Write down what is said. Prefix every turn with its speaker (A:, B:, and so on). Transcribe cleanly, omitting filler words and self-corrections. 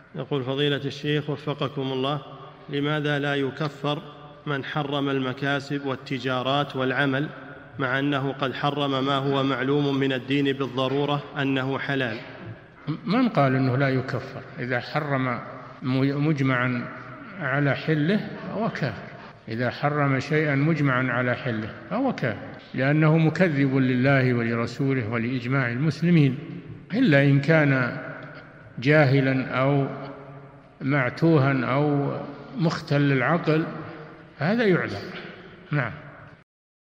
A: يقول فضيلة الشيخ وفقكم الله، لماذا لا يكفر من حرم المكاسب والتجارات والعمل مع أنه قد حرم ما هو معلوم من الدين بالضرورة أنه حلال؟
B: من قال أنه لا يكفر؟ إذا حرم مجمعا على حله فهو كافر. إذا حرم شيئا مجمعا على حله فهو كافر، لأنه مكذب لله ولرسوله ولإجماع المسلمين، إلا إن كان جاهلا أو معتوها أو مختل العقل، هذا يعذر. نعم.